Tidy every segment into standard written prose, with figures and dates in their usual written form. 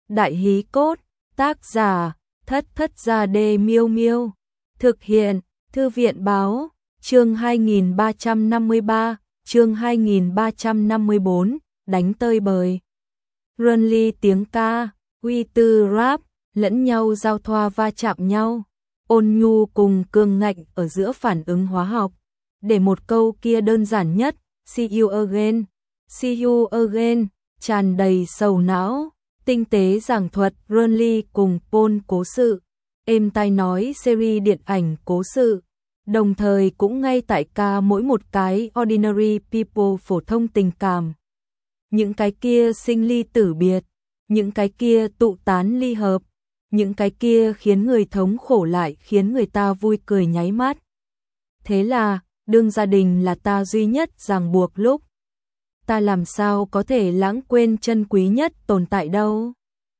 Đại hí cốt, tác giả, Thất Thất Gia Đê Miêu Miêu. Thực hiện, Thư viện báo, chương 2353, chương 2354, đánh tơi bời. Runly tiếng ca, uy tư rap, lẫn nhau giao thoa va chạm nhau. Ôn nhu cùng cường ngạnh ở giữa phản ứng hóa học. Để một câu kia đơn giản nhất, see you again, tràn đầy sầu não. Tinh tế giảng thuật Runly cùng Paul cố sự, êm tai nói series điện ảnh cố sự, đồng thời cũng ngay tại ca mỗi một cái ordinary people phổ thông tình cảm. Những cái kia sinh ly tử biệt, những cái kia tụ tán ly hợp, những cái kia khiến người thống khổ lại khiến người ta vui cười nháy mắt. Thế là, đương gia đình là ta duy nhất ràng buộc lúc. Ta làm sao có thể lãng quên chân quý nhất tồn tại đâu.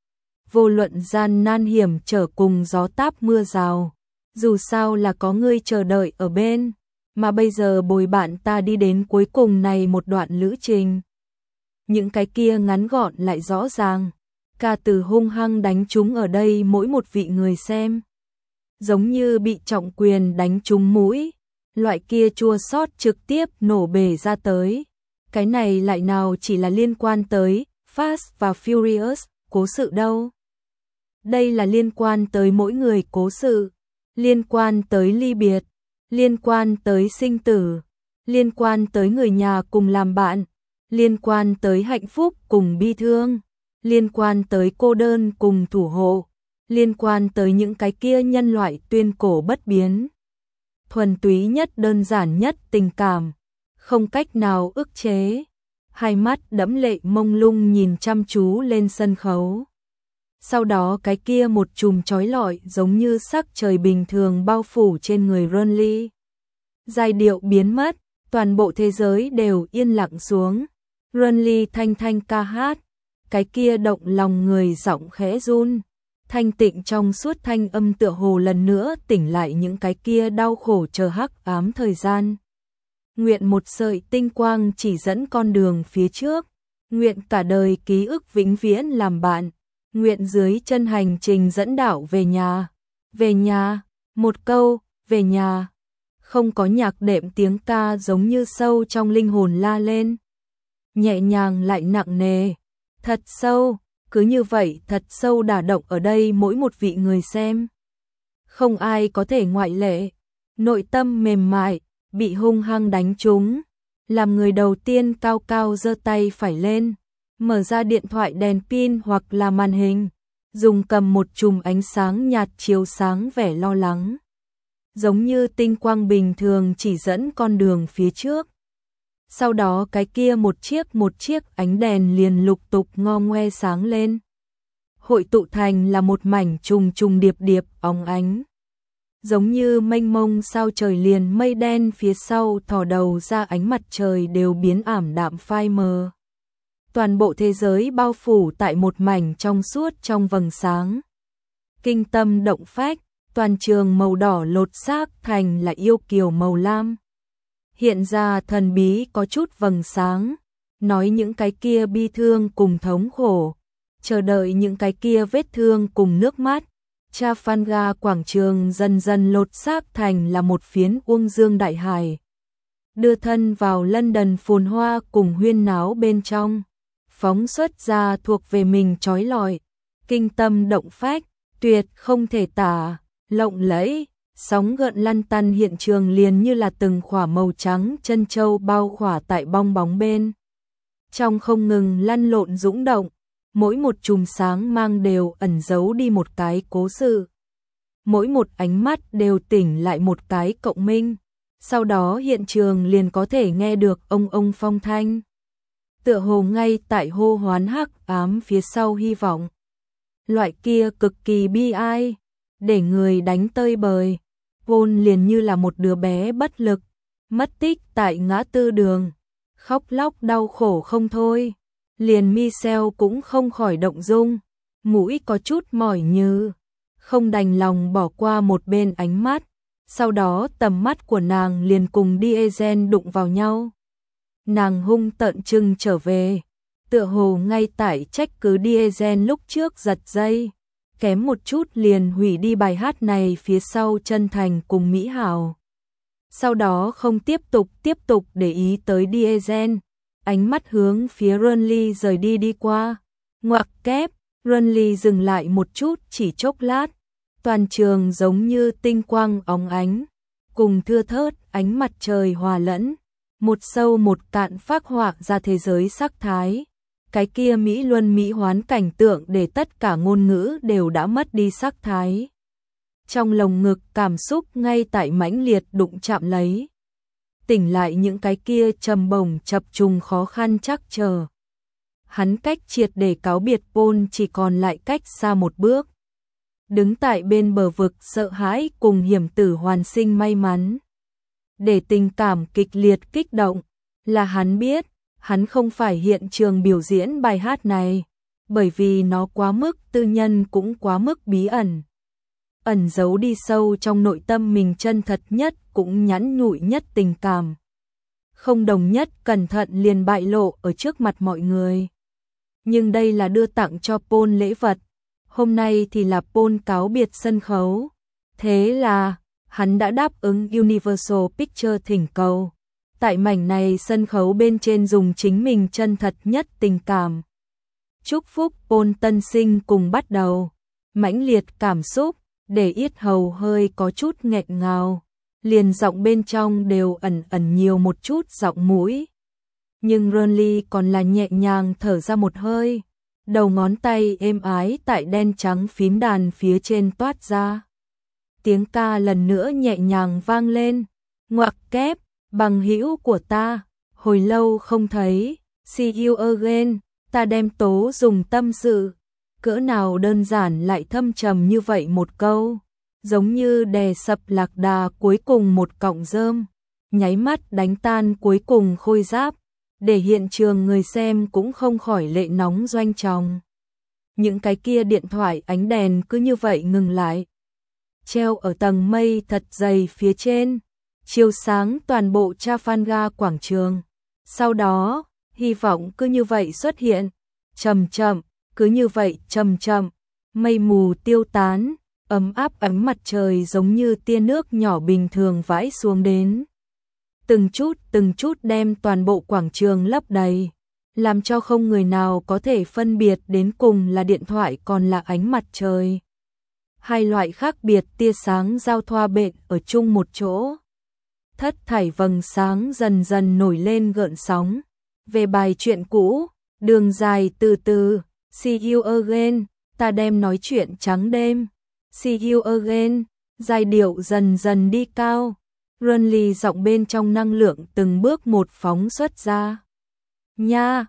Vô luận gian nan hiểm trở cùng gió táp mưa rào, dù sao là có ngươi chờ đợi ở bên, mà bây giờ bồi bạn ta đi đến cuối cùng này một đoạn lữ trình. Những cái kia ngắn gọn lại rõ ràng, ca từ hung hăng đánh trúng ở đây mỗi một vị người xem. Giống như bị trọng quyền đánh trúng mũi, loại kia chua xót trực tiếp nổ bể ra tới. Cái này lại nào chỉ là liên quan tới Fast và Furious, cố sự đâu. Đây là liên quan tới mỗi người cố sự, liên quan tới ly biệt, liên quan tới sinh tử, liên quan tới người nhà cùng làm bạn, liên quan tới hạnh phúc cùng bi thương, liên quan tới cô đơn cùng thủ hộ, liên quan tới những cái kia nhân loại tuyên cổ bất biến. Thuần túy nhất đơn giản nhất tình cảm, không cách nào ức chế. Hai mắt đẫm lệ mông lung nhìn chăm chú lên sân khấu. Sau đó cái kia một chùm chói lọi giống như sắc trời bình thường bao phủ trên người Runly. Giai điệu biến mất, toàn bộ thế giới đều yên lặng xuống. Runly thanh thanh ca hát, cái kia động lòng người giọng khẽ run. Thanh tịnh trong suốt thanh âm tựa hồ lần nữa tỉnh lại những cái kia đau khổ chờ hắc ám thời gian. Nguyện một sợi tinh quang chỉ dẫn con đường phía trước, nguyện cả đời ký ức vĩnh viễn làm bạn, nguyện dưới chân hành trình dẫn đạo về nhà, một câu, về nhà. Không có nhạc đệm tiếng ca giống như sâu trong linh hồn la lên. Nhẹ nhàng lại nặng nề, thật sâu, cứ như vậy thật sâu đả động ở đây mỗi một vị người xem. Không ai có thể ngoại lệ, nội tâm mềm mại, bị hung hăng đánh trúng, làm người đầu tiên cao cao giơ tay phải lên, mở ra điện thoại đèn pin hoặc là màn hình, dùng cầm một chùm ánh sáng nhạt chiếu sáng vẻ lo lắng. Giống như tinh quang bình thường chỉ dẫn con đường phía trước. Sau đó cái kia một chiếc ánh đèn liền lục tục ngo ngoe sáng lên. Hội tụ thành là một mảnh trùng trùng điệp điệp óng ánh. Giống như mênh mông sao trời liền mây đen phía sau thò đầu ra ánh mặt trời đều biến ảm đạm phai mờ. Toàn bộ thế giới bao phủ tại một mảnh trong suốt trong vầng sáng. Kinh tâm động phách, toàn trường màu đỏ lột xác thành là yêu kiều màu lam. Hiện ra thần bí có chút vầng sáng, nói những cái kia bi thương cùng thống khổ, chờ đợi những cái kia vết thương cùng nước mắt. Trafalgar quảng trường dần dần lột xác thành là một phiến uông dương đại hải. Đưa thân vào London phồn hoa cùng huyên náo bên trong, phóng xuất ra thuộc về mình chói lọi, kinh tâm động phách, tuyệt không thể tả, lộng lẫy, sóng gợn lăn tăn hiện trường liền như là từng khỏa màu trắng chân châu bao khỏa tại bong bóng bên. Trong không ngừng lăn lộn dũng động, mỗi một chùm sáng mang đều ẩn giấu đi một cái cố sự. Mỗi một ánh mắt đều tỉnh lại một cái cộng minh. Sau đó hiện trường liền có thể nghe được ông phong thanh. Tựa hồ ngay tại hô hoán hắc ám phía sau hy vọng. Loại kia cực kỳ bi ai, để người đánh tơi bời. Paul liền như là một đứa bé bất lực, mất tích tại ngã tư đường, khóc lóc đau khổ không thôi. Liền Michelle cũng không khỏi động dung, mũi có chút mỏi như, không đành lòng bỏ qua một bên ánh mắt. Sau đó tầm mắt của nàng liền cùng Diesel đụng vào nhau. Nàng hung tợn trừng trở về, tựa hồ ngay tại trách cứ Diesel lúc trước giật dây, kém một chút liền hủy đi bài hát này phía sau chân thành cùng Mỹ Hảo. Sau đó không tiếp tục để ý tới Diesel, ánh mắt hướng phía Runley rời đi qua. Ngoặc kép, Runley dừng lại một chút chỉ chốc lát, toàn trường giống như tinh quang óng ánh, cùng thưa thớt ánh mặt trời hòa lẫn, một sâu một cạn phác họa ra thế giới sắc thái. Cái kia mỹ luân mỹ hoán cảnh tượng để tất cả ngôn ngữ đều đã mất đi sắc thái. Trong lồng ngực cảm xúc ngay tại mãnh liệt đụng chạm lấy. Tỉnh lại những cái kia trầm bổng chập trùng khó khăn chắc chờ. Hắn cách triệt để cáo biệt Paul chỉ còn lại cách xa một bước. Đứng tại bên bờ vực sợ hãi cùng hiểm tử hoàn sinh may mắn. Để tình cảm kịch liệt kích động, là hắn biết, hắn không phải hiện trường biểu diễn bài hát này, bởi vì nó quá mức tư nhân cũng quá mức bí ẩn. Ẩn giấu đi sâu trong nội tâm mình chân thật nhất cũng nhắn nhủi nhất tình cảm. Không đồng nhất cẩn thận liền bại lộ ở trước mặt mọi người. Nhưng đây là đưa tặng cho Paul lễ vật. Hôm nay thì là Paul cáo biệt sân khấu. Thế là, hắn đã đáp ứng Universal Pictures thỉnh cầu. Tại mảnh này sân khấu bên trên dùng chính mình chân thật nhất tình cảm. Chúc phúc Paul tân sinh cùng bắt đầu. Mãnh liệt cảm xúc, để yết hầu hơi có chút nghẹn ngào. Liền giọng bên trong đều ẩn nhiều một chút giọng mũi. Nhưng Runley còn là nhẹ nhàng thở ra một hơi. Đầu ngón tay êm ái tại đen trắng phím đàn phía trên toát ra. Tiếng ca lần nữa nhẹ nhàng vang lên. Ngoặc kép, bằng hữu của ta, hồi lâu không thấy, see you again, ta đem tố dùng tâm sự. Cỡ nào đơn giản lại thâm trầm như vậy một câu, giống như đè sập lạc đà cuối cùng một cọng rơm, nháy mắt đánh tan cuối cùng khôi giáp, để hiện trường người xem cũng không khỏi lệ nóng doanh tròng. Những cái kia điện thoại ánh đèn cứ như vậy ngừng lại, treo ở tầng mây thật dày phía trên, chiếu sáng toàn bộ Trafalgar quảng trường. Sau đó, hy vọng cứ như vậy xuất hiện, chậm chậm, cứ như vậy chậm chậm, mây mù tiêu tán, ấm áp ánh mặt trời giống như tia nước nhỏ bình thường vãi xuống đến. Từng chút đem toàn bộ quảng trường lấp đầy, làm cho không người nào có thể phân biệt đến cùng là điện thoại còn là ánh mặt trời. Hai loại khác biệt tia sáng giao thoa bện ở chung một chỗ. Thất thải vầng sáng dần dần nổi lên gợn sóng. Về bài chuyện cũ, đường dài từ từ, see you again, ta đem nói chuyện trắng đêm. See you again, giai điệu dần dần đi cao. Runley giọng bên trong năng lượng từng bước một phóng xuất ra. Nha,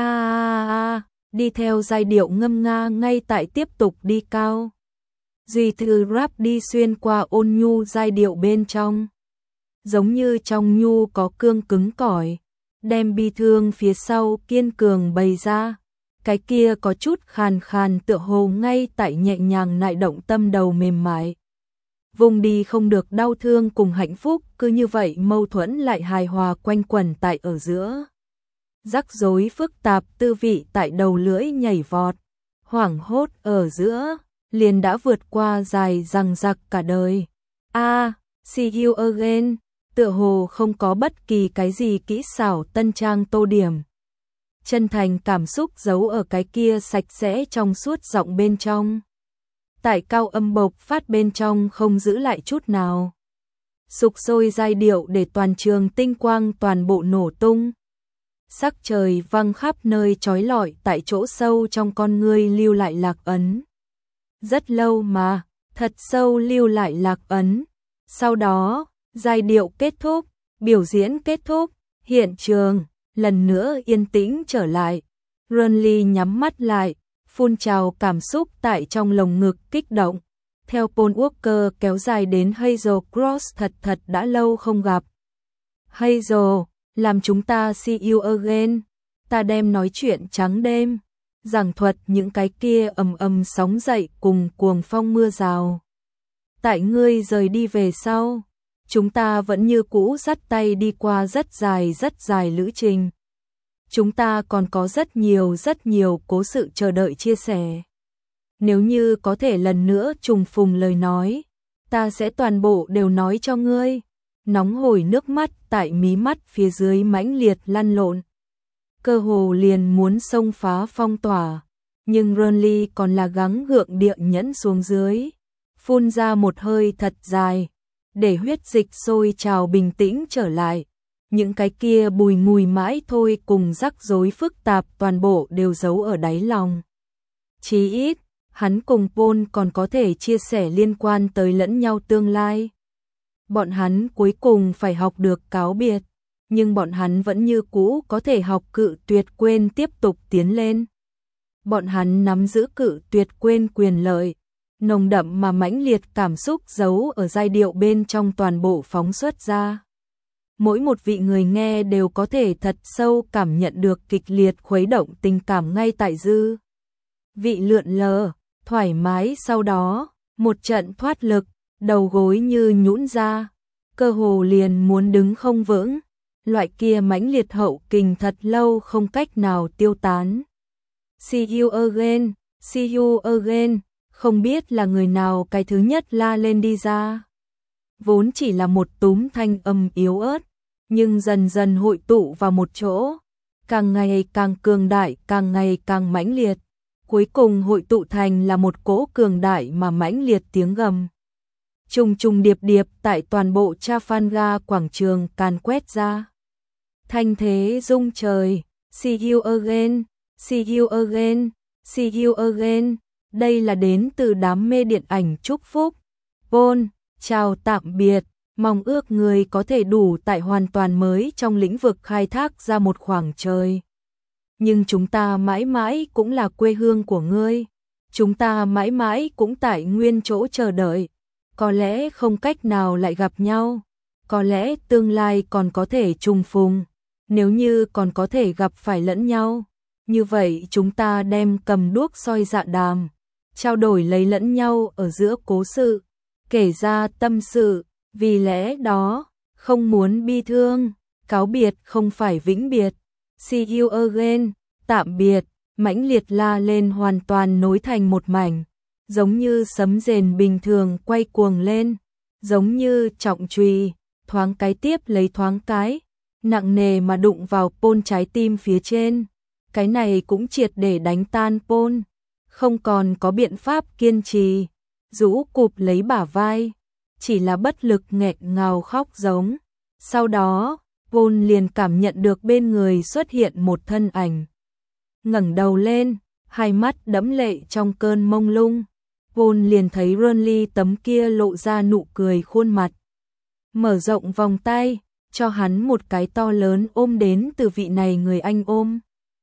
đi theo giai điệu ngâm nga ngay tại tiếp tục đi cao. Duy thư rap đi xuyên qua ôn nhu giai điệu bên trong. Giống như trong nhu có cương cứng cỏi, đem bi thương phía sau kiên cường bày ra. Cái kia có chút khàn khàn tựa hồ ngay tại nhẹ nhàng nại động tâm đầu mềm mại. Vùng đi không được đau thương cùng hạnh phúc, cứ như vậy mâu thuẫn lại hài hòa quanh quẩn tại ở giữa. Rắc rối phức tạp tư vị tại đầu lưỡi nhảy vọt, hoảng hốt ở giữa, liền đã vượt qua dài dằng dặc cả đời. See you again, tựa hồ không có bất kỳ cái gì kỹ xảo tân trang tô điểm. Chân thành cảm xúc giấu ở cái kia sạch sẽ trong suốt giọng bên trong. Tại cao âm bộc phát bên trong không giữ lại chút nào. Sục sôi giai điệu để toàn trường tinh quang toàn bộ nổ tung. Sắc trời văng khắp nơi chói lọi tại chỗ sâu trong con ngươi lưu lại lạc ấn. Rất lâu mà, thật sâu lưu lại lạc ấn. Sau đó, giai điệu kết thúc, biểu diễn kết thúc, hiện trường lần nữa yên tĩnh trở lại. Runley nhắm mắt lại, phun trào cảm xúc tại trong lồng ngực kích động. Theo Paul Walker kéo dài đến Hazel Cross thật đã lâu không gặp. Hazel, làm chúng ta see you again. Ta đem nói chuyện trắng đêm, giảng thuật những cái kia ầm sóng dậy cùng cuồng phong mưa rào. Tại ngươi rời đi về sau, chúng ta vẫn như cũ dắt tay đi qua rất dài lữ trình. Chúng ta còn có rất nhiều cố sự chờ đợi chia sẻ. Nếu như có thể lần nữa trùng phùng lời nói, ta sẽ toàn bộ đều nói cho ngươi. Nóng hổi nước mắt tại mí mắt phía dưới mãnh liệt lăn lộn. Cơ hồ liền muốn xông phá phong tỏa, nhưng Renly còn là gắng gượng địa nhẫn xuống dưới, phun ra một hơi thật dài, để huyết dịch sôi trào bình tĩnh trở lại. Những cái kia bùi ngùi mãi thôi cùng rắc rối phức tạp toàn bộ đều giấu ở đáy lòng. Chí ít, hắn cùng Paul còn có thể chia sẻ liên quan tới lẫn nhau tương lai. Bọn hắn cuối cùng phải học được cáo biệt, nhưng bọn hắn vẫn như cũ có thể học cự tuyệt quên tiếp tục tiến lên. Bọn hắn nắm giữ cự tuyệt quên quyền lợi, nồng đậm mà mãnh liệt cảm xúc giấu ở giai điệu bên trong toàn bộ phóng xuất ra. Mỗi một vị người nghe đều có thể thật sâu cảm nhận được kịch liệt khuấy động tình cảm ngay tại dư vị lượn lờ, thoải mái. Sau đó, một trận thoát lực, đầu gối như nhũn ra, cơ hồ liền muốn đứng không vững. Loại kia mãnh liệt hậu kình thật lâu không cách nào tiêu tán. See you again, see you again, không biết là người nào cái thứ nhất la lên đi ra. Vốn chỉ là một túm thanh âm yếu ớt, nhưng dần dần hội tụ vào một chỗ, càng ngày càng cường đại, càng ngày càng mãnh liệt, cuối cùng hội tụ thành là một cỗ cường đại mà mãnh liệt tiếng gầm. Trùng trùng điệp điệp tại toàn bộ Trafalgar quảng trường càn quét ra. Thanh thế rung trời, see you again, see you again, see you again. Đây là đến từ đám mê điện ảnh chúc phúc. Paul, chào tạm biệt, mong ước người có thể đủ tại hoàn toàn mới trong lĩnh vực khai thác ra một khoảng trời. Nhưng chúng ta mãi mãi cũng là quê hương của ngươi. Chúng ta mãi mãi cũng tại nguyên chỗ chờ đợi. Có lẽ không cách nào lại gặp nhau. Có lẽ tương lai còn có thể trùng phùng. Nếu như còn có thể gặp phải lẫn nhau, như vậy chúng ta đem cầm đuốc soi dạ đàm, trao đổi lấy lẫn nhau ở giữa cố sự, kể ra tâm sự. Vì lẽ đó, không muốn bi thương, cáo biệt không phải vĩnh biệt. See you again, tạm biệt, mãnh liệt la lên hoàn toàn nối thành một mảnh, giống như sấm rền bình thường quay cuồng lên, giống như trọng chùy, thoáng cái tiếp lấy thoáng cái, nặng nề mà đụng vào Paul trái tim phía trên. Cái này cũng triệt để đánh tan Paul, không còn có biện pháp kiên trì, rũ cụp lấy bả vai, chỉ là bất lực nghẹn ngào khóc giống. Sau đó, Paul liền cảm nhận được bên người xuất hiện một thân ảnh. Ngẩng đầu lên, hai mắt đẫm lệ trong cơn mông lung, Paul liền thấy Renly tấm kia lộ ra nụ cười khuôn mặt. Mở rộng vòng tay, cho hắn một cái to lớn ôm đến từ vị này người anh ôm.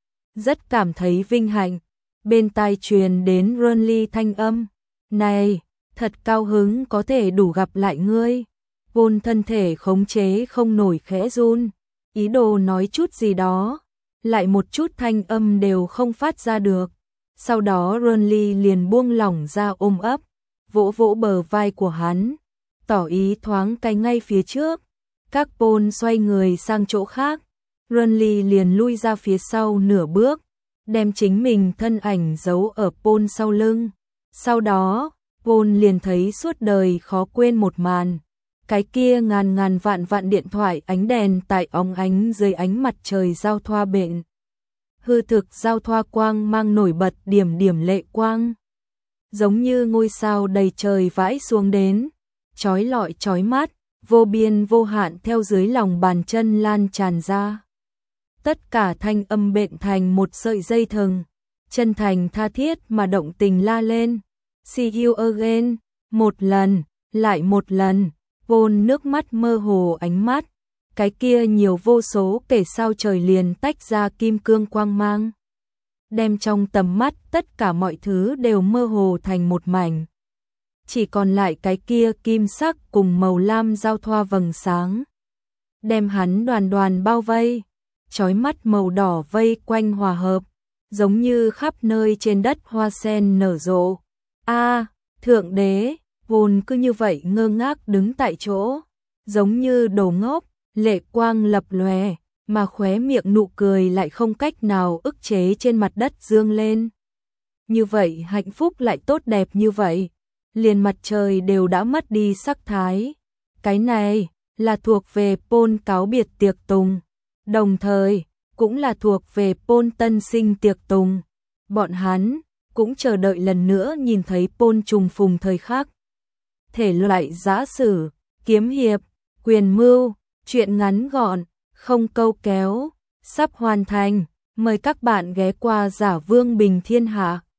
Rất cảm thấy vinh hạnh, bên tai truyền đến Renly thanh âm. Này, thật cao hứng có thể đủ gặp lại ngươi. Paul thân thể khống chế không nổi khẽ run, ý đồ nói chút gì đó, lại một chút thanh âm đều không phát ra được. Sau đó Renly liền buông lỏng ra ôm ấp, vỗ vỗ bờ vai của hắn, tỏ ý thoáng cái ngay phía trước. Các Paul xoay người sang chỗ khác, Renly liền lui ra phía sau nửa bước, đem chính mình thân ảnh giấu ở Paul sau lưng. Sau đó, Paul liền thấy suốt đời khó quên một màn. Cái kia ngàn vạn điện thoại ánh đèn tại óng ánh dưới ánh mặt trời giao thoa bệnh. Hư thực giao thoa quang mang nổi bật điểm điểm lệ quang. Giống như ngôi sao đầy trời vãi xuống đến, chói lọi chói mắt, vô biên vô hạn theo dưới lòng bàn chân lan tràn ra. Tất cả thanh âm bệnh thành một sợi dây thừng, chân thành tha thiết mà động tình la lên. See you again, một lần, lại một lần. Paul nước mắt mơ hồ ánh mắt, cái kia nhiều vô số kể sao trời liền tách ra kim cương quang mang, đem trong tầm mắt tất cả mọi thứ đều mơ hồ thành một mảnh. Chỉ còn lại cái kia kim sắc cùng màu lam giao thoa vầng sáng, đem hắn đoàn đoàn bao vây, chói mắt màu đỏ vây quanh hòa hợp, giống như khắp nơi trên đất hoa sen nở rộ. A, thượng đế! Paul cứ như vậy ngơ ngác đứng tại chỗ, giống như đồ ngốc, lệ quang lập lòe, mà khóe miệng nụ cười lại không cách nào ức chế trên mặt đất dương lên. Như vậy hạnh phúc lại tốt đẹp như vậy, liền mặt trời đều đã mất đi sắc thái. Cái này là thuộc về Paul cáo biệt tiệc tùng, đồng thời cũng là thuộc về Paul tân sinh tiệc tùng. Bọn hắn cũng chờ đợi lần nữa nhìn thấy Paul trùng phùng thời khắc. Thể loại giã sử, kiếm hiệp, quyền mưu, truyện ngắn gọn, không câu kéo, sắp hoàn thành. Mời các bạn ghé qua Giả Vương Bình Thiên Hạ.